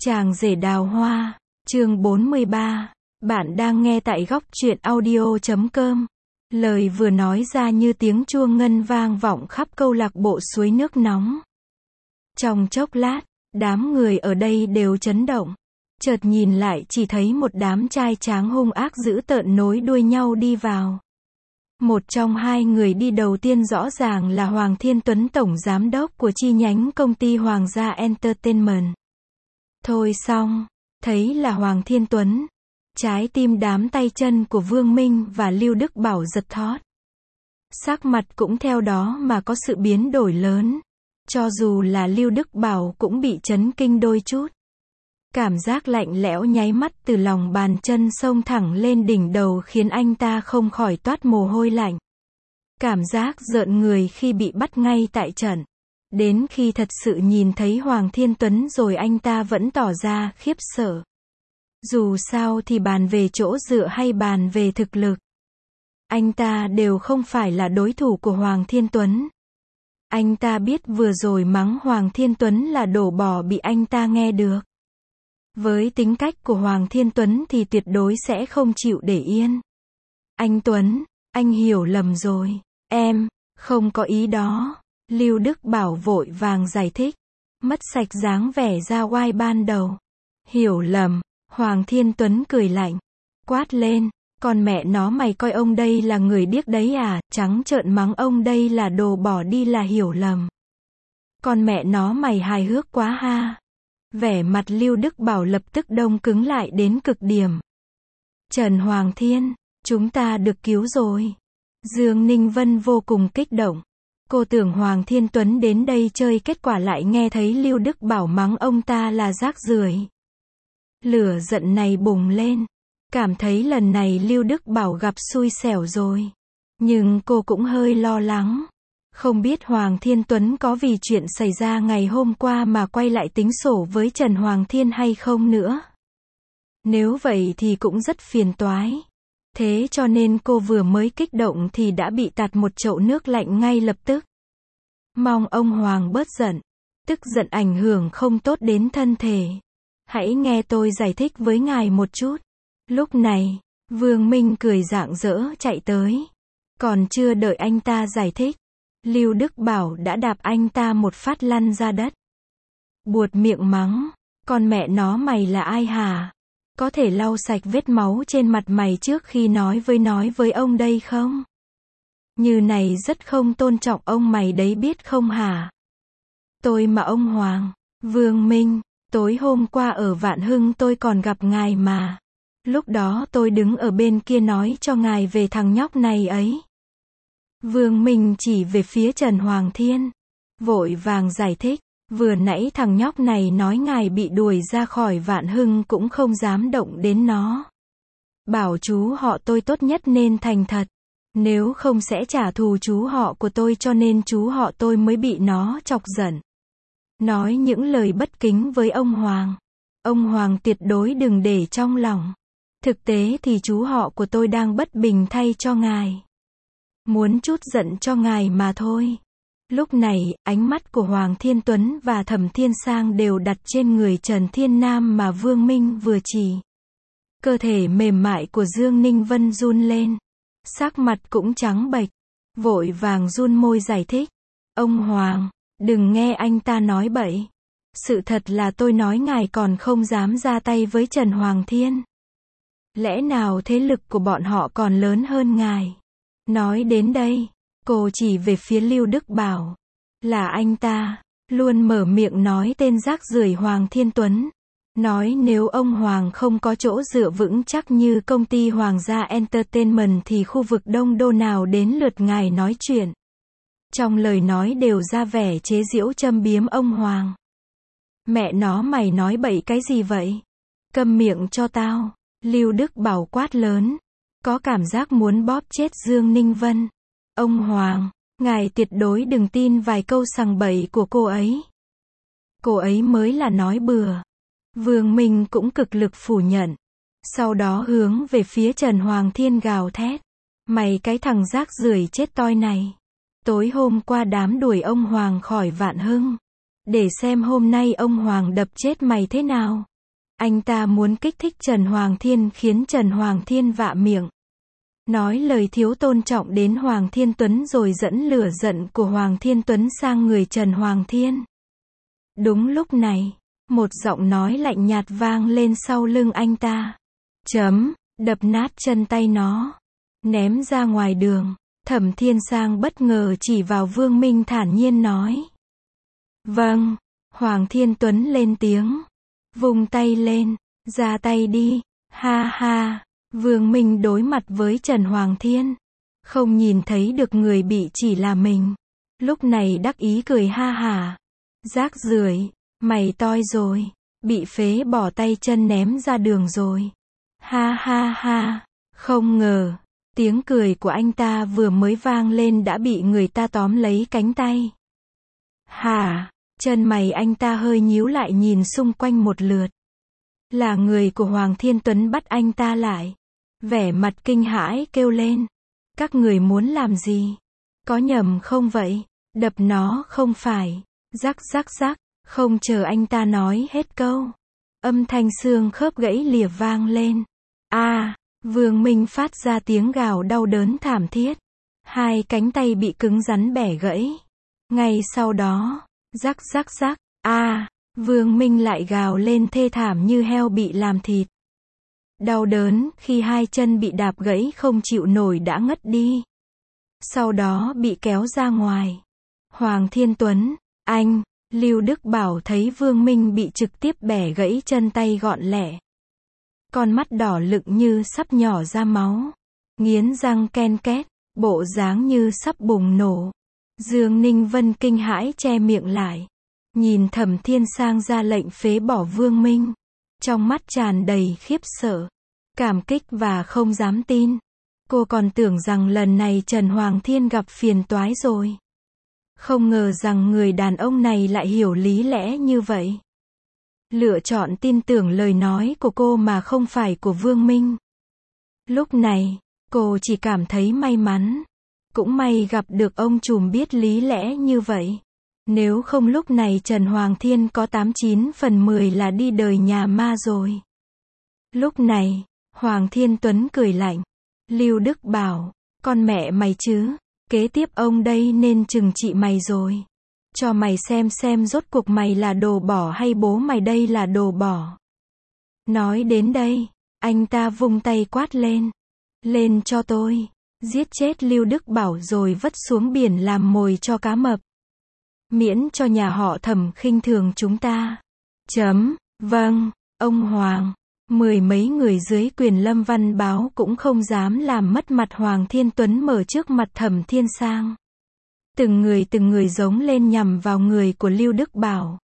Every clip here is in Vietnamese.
Chàng rể đào hoa, chương 43. Bạn đang nghe tại góc truyện audio.com. Lời vừa nói ra như tiếng chuông ngân vang vọng khắp câu lạc bộ suối nước nóng. Trong chốc lát, đám người ở đây đều chấn động. Chợt nhìn lại chỉ thấy một đám trai tráng hung ác dữ tợn nối đuôi nhau đi vào. Một trong hai người đi đầu tiên rõ ràng là Hoàng Thiên Tuấn, tổng giám đốc của chi nhánh công ty Hoàng gia Entertainment. Thôi xong, thấy là Hoàng Thiên Tuấn, trái tim đám tay chân của Vương Minh và Lưu Đức Bảo giật thót. Sắc mặt cũng theo đó mà có sự biến đổi lớn. Cho dù là Lưu Đức Bảo cũng bị chấn kinh đôi chút. Cảm giác lạnh lẽo nháy mắt từ lòng bàn chân xông thẳng lên đỉnh đầu khiến anh ta không khỏi toát mồ hôi lạnh. Cảm giác rợn người khi bị bắt ngay tại trận. Đến khi thật sự nhìn thấy Hoàng Thiên Tuấn rồi anh ta vẫn tỏ ra khiếp sợ. Dù sao thì bàn về chỗ dựa hay bàn về thực lực, anh ta đều không phải là đối thủ của Hoàng Thiên Tuấn. Anh ta biết vừa rồi mắng Hoàng Thiên Tuấn là đổ bò bị anh ta nghe được. Với tính cách của Hoàng Thiên Tuấn thì tuyệt đối sẽ không chịu để yên. Anh Tuấn, anh hiểu lầm rồi. Em, không có ý đó. Lưu Đức Bảo vội vàng giải thích. Mất sạch dáng vẻ ra oai ban đầu. Hiểu lầm. Hoàng Thiên Tuấn cười lạnh. Quát lên. Còn mẹ nó mày coi ông đây là người điếc đấy à, trắng trợn mắng ông đây là đồ bỏ đi là hiểu lầm. Còn mẹ nó mày hài hước quá ha. Vẻ mặt Lưu Đức Bảo lập tức đông cứng lại đến cực điểm. Trần Hoàng Thiên, chúng ta được cứu rồi. Dương Ninh Vân vô cùng kích động. Cô tưởng Hoàng Thiên Tuấn đến đây chơi, kết quả lại nghe thấy Lưu Đức Bảo mắng ông ta là rác rưởi. Lửa giận này bùng lên. Cảm thấy lần này Lưu Đức Bảo gặp xui xẻo rồi. Nhưng cô cũng hơi lo lắng. Không biết Hoàng Thiên Tuấn có vì chuyện xảy ra ngày hôm qua mà quay lại tính sổ với Trần Hoàng Thiên hay không nữa. Nếu vậy thì cũng rất phiền toái. Thế cho nên cô vừa mới kích động thì đã bị tạt một chậu nước lạnh ngay lập tức. Mong ông Hoàng bớt giận. Tức giận ảnh hưởng không tốt đến thân thể. Hãy nghe tôi giải thích với ngài một chút. Lúc này, Vương Minh cười rạng rỡ chạy tới. Còn chưa đợi anh ta giải thích, Lưu Đức Bảo đã đạp anh ta một phát lăn ra đất. Buột miệng mắng, con mẹ nó mày là ai hả? Có thể lau sạch vết máu trên mặt mày trước khi nói với ông đây không? Như này rất không tôn trọng ông mày đấy biết không hả? Tôi mà ông Hoàng, Vương Minh, tối hôm qua ở Vạn Hưng tôi còn gặp ngài mà. Lúc đó tôi đứng ở bên kia nói cho ngài về thằng nhóc này ấy. Vương Minh chỉ về phía Trần Hoàng Thiên. Vội vàng giải thích. Vừa nãy thằng nhóc này nói ngài bị đuổi ra khỏi Vạn Hưng cũng không dám động đến nó. Bảo chú họ tôi tốt nhất nên thành thật. Nếu không sẽ trả thù chú họ của tôi, cho nên chú họ tôi mới bị nó chọc giận. Nói những lời bất kính với ông Hoàng. Ông Hoàng tuyệt đối đừng để trong lòng. Thực tế thì chú họ của tôi đang bất bình thay cho ngài. Muốn chút giận cho ngài mà thôi. Lúc này, ánh mắt của Hoàng Thiên Tuấn và Thẩm Thiên Sang đều đặt trên người Trần Thiên Nam mà Vương Minh vừa chỉ. Cơ thể mềm mại của Dương Ninh Vân run lên. Sắc mặt cũng trắng bệch. Vội vàng run môi giải thích. Ông Hoàng, đừng nghe anh ta nói bậy. Sự thật là tôi nói ngài còn không dám ra tay với Trần Hoàng Thiên. Lẽ nào thế lực của bọn họ còn lớn hơn ngài? Nói đến đây, cô chỉ về phía Lưu Đức Bảo. Là anh ta, luôn mở miệng nói tên rác rưởi Hoàng Thiên Tuấn. Nói nếu ông Hoàng không có chỗ dựa vững chắc như công ty Hoàng gia Entertainment thì khu vực Đông Đô nào đến lượt ngài nói chuyện. Trong lời nói đều ra vẻ chế giễu châm biếm ông Hoàng. Mẹ nó mày nói bậy cái gì vậy? Câm miệng cho tao. Lưu Đức Bảo quát lớn. Có cảm giác muốn bóp chết Dương Ninh Vân. Ông Hoàng, ngài tuyệt đối đừng tin vài câu sằng bậy của cô ấy. Cô ấy mới là nói bừa. Vương Minh cũng cực lực phủ nhận. Sau đó hướng về phía Trần Hoàng Thiên gào thét. Mày cái thằng rác rưởi chết toi này. Tối hôm qua đám đuổi ông Hoàng khỏi Vạn Hưng. Để xem hôm nay ông Hoàng đập chết mày thế nào. Anh ta muốn kích thích Trần Hoàng Thiên khiến Trần Hoàng Thiên vạ miệng. Nói lời thiếu tôn trọng đến Hoàng Thiên Tuấn rồi dẫn lửa giận của Hoàng Thiên Tuấn sang người Trần Hoàng Thiên. Đúng lúc này, một giọng nói lạnh nhạt vang lên sau lưng anh ta. Đập nát chân tay nó. Ném ra ngoài đường. Thẩm Thiên Sang bất ngờ chỉ vào Vương Minh thản nhiên nói. Vâng. Hoàng Thiên Tuấn lên tiếng. Vung tay lên. Ra tay đi. Ha ha. Vương Minh đối mặt với Trần Hoàng Thiên. Không nhìn thấy được người bị chỉ là mình. Lúc này đắc ý cười ha hả. Rác rưởi, mày toi rồi. Bị phế bỏ tay chân ném ra đường rồi. Ha ha ha. Không ngờ. Tiếng cười của anh ta vừa mới vang lên đã bị người ta tóm lấy cánh tay. Hả? Chân mày anh ta hơi nhíu lại nhìn xung quanh một lượt. Là người của Hoàng Thiên Tuấn bắt anh ta lại. Vẻ mặt kinh hãi kêu lên. Các người muốn làm gì? Có nhầm không vậy? Đập nó không phải. Rắc rắc rắc. Không chờ anh ta nói hết câu. Âm thanh xương khớp gãy lìa vang lên. Vương Minh phát ra tiếng gào đau đớn thảm thiết. Hai cánh tay bị cứng rắn bẻ gãy. Ngay sau đó, rắc rắc rắc, Vương Minh lại gào lên thê thảm như heo bị làm thịt. Đau đớn khi hai chân bị đạp gãy không chịu nổi đã ngất đi. Sau đó bị kéo ra ngoài. Hoàng Thiên Tuấn, anh, Lưu Đức Bảo thấy Vương Minh bị trực tiếp bẻ gãy chân tay gọn lẹ. Con mắt đỏ lựng như sắp nhỏ ra máu. Nghiến răng ken két, bộ dáng như sắp bùng nổ. Dương Ninh Vân kinh hãi che miệng lại. Nhìn Thẩm Thiên Sang ra lệnh phế bỏ Vương Minh. Trong mắt tràn đầy khiếp sợ, cảm kích và không dám tin. Cô còn tưởng rằng lần này Trần Hoàng Thiên gặp phiền toái rồi. Không ngờ rằng người đàn ông này lại hiểu lý lẽ như vậy. Lựa chọn tin tưởng lời nói của cô mà không phải của Vương Minh. Lúc này, cô chỉ cảm thấy may mắn. Cũng may gặp được ông trùm biết lý lẽ như vậy. Nếu không lúc này Trần Hoàng Thiên có 89/10 là đi đời nhà ma rồi. Lúc này, Hoàng Thiên Tuấn cười lạnh. Lưu Đức Bảo, con mẹ mày chứ, kế tiếp ông đây nên trừng trị mày rồi. Cho mày xem rốt cuộc mày là đồ bỏ hay bố mày đây là đồ bỏ. Nói đến đây, anh ta vung tay quát lên. Lên cho tôi, giết chết Lưu Đức Bảo rồi vứt xuống biển làm mồi cho cá mập. Miễn cho nhà họ Thẩm khinh thường chúng ta. Vâng, ông Hoàng. Mười mấy người dưới quyền Lâm Văn Báo cũng không dám làm mất mặt Hoàng Thiên Tuấn mở trước mặt Thẩm Thiên Sang. Từng người giống lên nhằm vào người của Lưu Đức Bảo.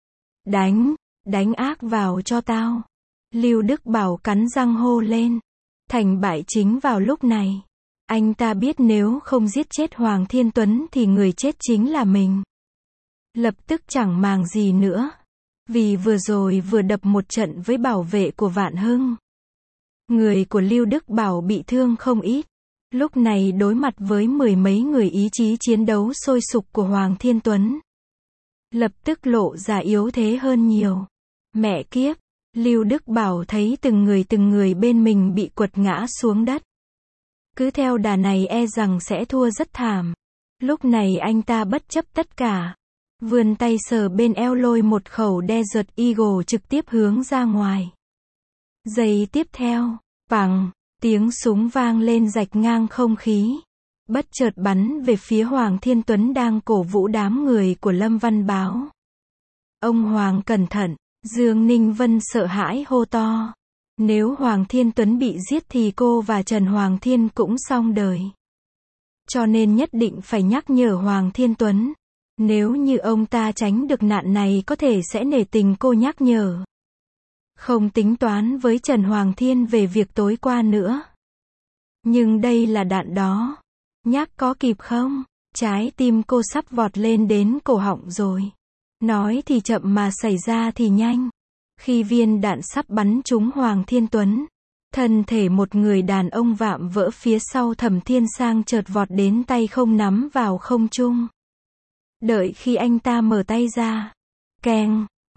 Đánh ác vào cho tao. Lưu Đức Bảo cắn răng hô lên. Thành bại chính vào lúc này. Anh ta biết nếu không giết chết Hoàng Thiên Tuấn thì người chết chính là mình. Lập tức chẳng màng gì nữa. Vì vừa rồi vừa đập một trận với bảo vệ của Vạn Hưng. Người của Lưu Đức Bảo bị thương không ít. Lúc này đối mặt với mười mấy người ý chí chiến đấu sôi sục của Hoàng Thiên Tuấn. Lập tức lộ ra yếu thế hơn nhiều. Mẹ kiếp, Lưu Đức Bảo thấy từng người bên mình bị quật ngã xuống đất. Cứ theo đà này e rằng sẽ thua rất thảm. Lúc này anh ta bất chấp tất cả. Vươn tay sờ bên eo lôi một khẩu Desert Eagle trực tiếp hướng ra ngoài. Giây tiếp theo, bằng, tiếng súng vang lên rạch ngang không khí. Bất chợt bắn về phía Hoàng Thiên Tuấn đang cổ vũ đám người của Lâm Văn Báo. Ông Hoàng cẩn thận, Dương Ninh Vân sợ hãi hô to. Nếu Hoàng Thiên Tuấn bị giết thì cô và Trần Hoàng Thiên cũng xong đời. Cho nên nhất định phải nhắc nhở Hoàng Thiên Tuấn. Nếu như ông ta tránh được nạn này có thể sẽ nể tình cô nhắc nhở. Không tính toán với Trần Hoàng Thiên về việc tối qua nữa. Nhưng đây là đạn đó. Nhắc có kịp không? Trái tim cô sắp vọt lên đến cổ họng rồi. Nói thì chậm mà xảy ra thì nhanh. Khi viên đạn sắp bắn trúng Hoàng Thiên Tuấn, thân thể một người đàn ông vạm vỡ phía sau Thẩm Thiên Sang chợt vọt đến tay không nắm vào không trung. Đợi khi anh ta mở tay ra, keng,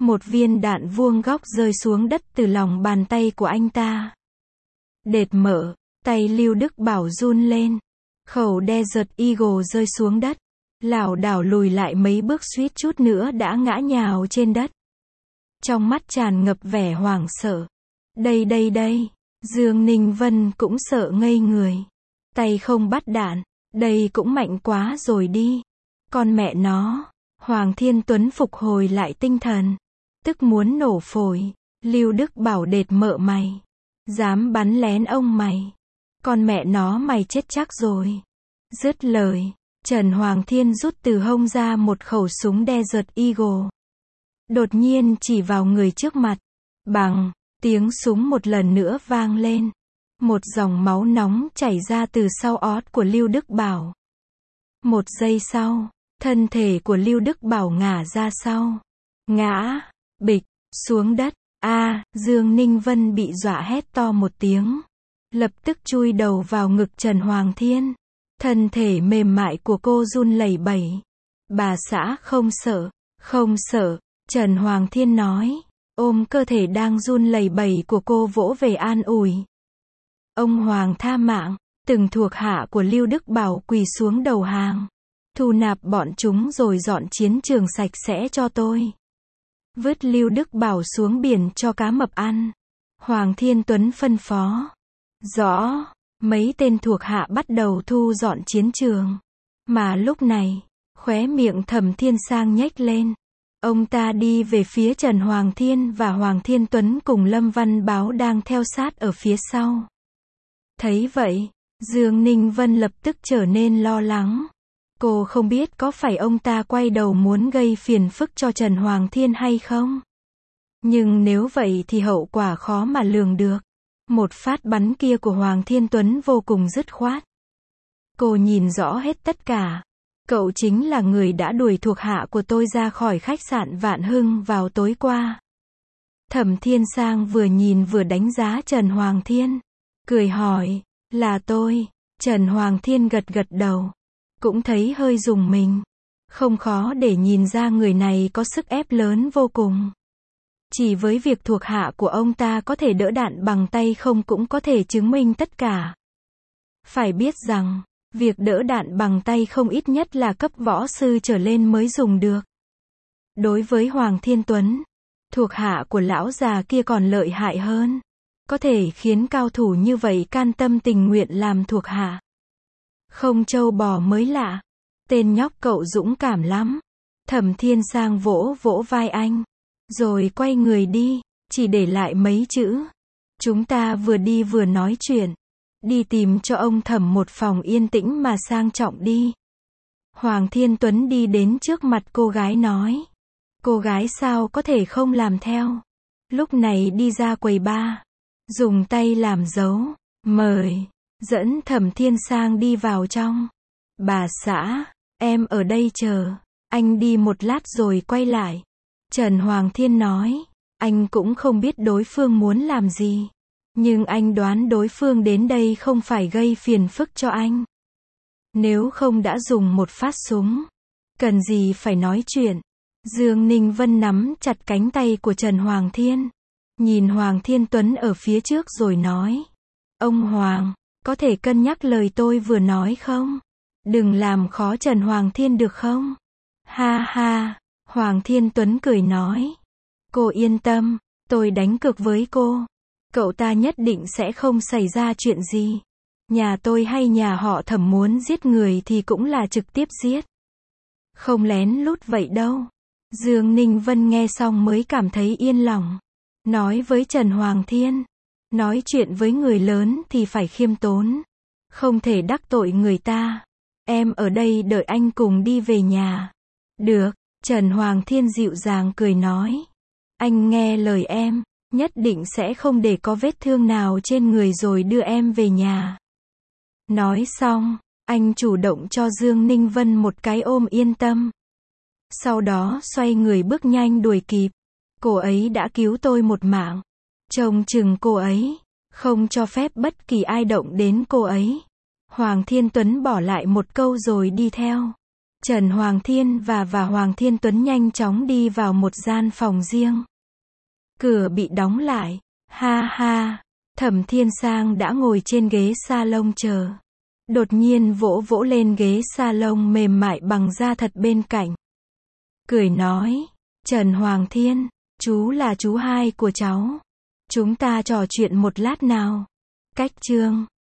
Một viên đạn vuông góc rơi xuống đất từ lòng bàn tay của anh ta. Đệt mở, tay Lưu Đức Bảo run lên. Khẩu Desert Eagle rơi xuống đất. Lảo đảo lùi lại mấy bước suýt chút nữa đã ngã nhào trên đất. Trong mắt tràn ngập vẻ hoảng sợ. Đây. Dương Ninh Vân cũng sợ ngây người. Tay không bắt đạn. Đây cũng mạnh quá rồi đi. Con mẹ nó. Hoàng Thiên Tuấn phục hồi lại tinh thần. Tức muốn nổ phổi. Lưu Đức Bảo đệt mợ mày. Dám bắn lén ông mày. Con mẹ nó mày chết chắc rồi. Dứt lời, Trần Hoàng Thiên rút từ hông ra một khẩu súng Desert Eagle. Đột nhiên chỉ vào người trước mặt. Bằng, tiếng súng một lần nữa vang lên. Một dòng máu nóng chảy ra từ sau ót của Lưu Đức Bảo. Một giây sau, thân thể của Lưu Đức Bảo ngả ra sau. Ngã, bịch, xuống đất. Dương Ninh Vân bị dọa hét to một tiếng. Lập tức chui đầu vào ngực Trần Hoàng Thiên. Thân thể mềm mại của cô run lẩy bẩy. Bà xã không sợ, Trần Hoàng Thiên nói. Ôm cơ thể đang run lẩy bẩy của cô vỗ về an ủi. Ông Hoàng tha mạng, từng thuộc hạ của Lưu Đức Bảo quỳ xuống đầu hàng. Thu nạp bọn chúng rồi dọn chiến trường sạch sẽ cho tôi. Vứt Lưu Đức Bảo xuống biển cho cá mập ăn. Hoàng Thiên Tuấn phân phó. Rõ, mấy tên thuộc hạ bắt đầu thu dọn chiến trường. Mà lúc này, khóe miệng Thẩm Thiên Sang nhếch lên. Ông ta đi về phía Trần Hoàng Thiên và Hoàng Thiên Tuấn cùng Lâm Văn Báo đang theo sát ở phía sau. Thấy vậy, Dương Ninh Vân lập tức trở nên lo lắng. Cô không biết có phải ông ta quay đầu muốn gây phiền phức cho Trần Hoàng Thiên hay không? Nhưng nếu vậy thì hậu quả khó mà lường được. Một phát bắn kia của Hoàng Thiên Tuấn vô cùng dứt khoát. Cô nhìn rõ hết tất cả. Cậu chính là người đã đuổi thuộc hạ của tôi ra khỏi khách sạn Vạn Hưng vào tối qua. Thẩm Thiên Sang vừa nhìn vừa đánh giá Trần Hoàng Thiên. Cười hỏi, là tôi. Trần Hoàng Thiên gật đầu. Cũng thấy hơi rùng mình. Không khó để nhìn ra người này có sức ép lớn vô cùng. Chỉ với việc thuộc hạ của ông ta có thể đỡ đạn bằng tay không cũng có thể chứng minh tất cả. Phải biết rằng, việc đỡ đạn bằng tay không ít nhất là cấp võ sư trở lên mới dùng được. Đối với Hoàng Thiên Tuấn, thuộc hạ của lão già kia còn lợi hại hơn. Có thể khiến cao thủ như vậy can tâm tình nguyện làm thuộc hạ. Không trâu bò mới lạ. Tên nhóc cậu dũng cảm lắm. Thẩm Thiên Sang vỗ vai anh. Rồi quay người đi, chỉ để lại mấy chữ. Chúng ta vừa đi vừa nói chuyện. Đi tìm cho ông Thẩm một phòng yên tĩnh mà sang trọng đi. Hoàng Thiên Tuấn đi đến trước mặt cô gái nói. Cô gái sao có thể không làm theo. Lúc này đi ra quầy bar. Dùng tay làm dấu. Mời. Dẫn Thẩm Thiên Sang đi vào trong. Bà xã, em ở đây chờ. Anh đi một lát rồi quay lại. Trần Hoàng Thiên nói. Anh cũng không biết đối phương muốn làm gì. Nhưng anh đoán đối phương đến đây không phải gây phiền phức cho anh. Nếu không đã dùng một phát súng. Cần gì phải nói chuyện. Dương Ninh Vân nắm chặt cánh tay của Trần Hoàng Thiên. Nhìn Hoàng Thiên Tuấn ở phía trước rồi nói. Ông Hoàng, có thể cân nhắc lời tôi vừa nói không? Đừng làm khó Trần Hoàng Thiên được không? Ha ha, Hoàng Thiên Tuấn cười nói. Cô yên tâm, tôi đánh cược với cô. Cậu ta nhất định sẽ không xảy ra chuyện gì. Nhà tôi hay nhà họ Thẩm muốn giết người thì cũng là trực tiếp giết. Không lén lút vậy đâu. Dương Ninh Vân nghe xong mới cảm thấy yên lòng. Nói với Trần Hoàng Thiên. Nói chuyện với người lớn thì phải khiêm tốn. Không thể đắc tội người ta. Em ở đây đợi anh cùng đi về nhà. Được, Trần Hoàng Thiên dịu dàng cười nói. Anh nghe lời em, nhất định sẽ không để có vết thương nào trên người rồi đưa em về nhà. Nói xong, anh chủ động cho Dương Ninh Vân một cái ôm yên tâm. Sau đó xoay người bước nhanh đuổi kịp. Cô ấy đã cứu tôi một mạng. Trông chừng cô ấy, không cho phép bất kỳ ai động đến cô ấy. Hoàng Thiên Tuấn bỏ lại một câu rồi đi theo. Trần Hoàng Thiên và Hoàng Thiên Tuấn nhanh chóng đi vào một gian phòng riêng. Cửa bị đóng lại. Ha ha. Thẩm Thiên Sang đã ngồi trên ghế salon chờ. Đột nhiên vỗ vỗ lên ghế salon mềm mại bằng da thật bên cạnh. Cười nói, Trần Hoàng Thiên, chú là chú hai của cháu. Chúng ta trò chuyện một lát nào. Cách chương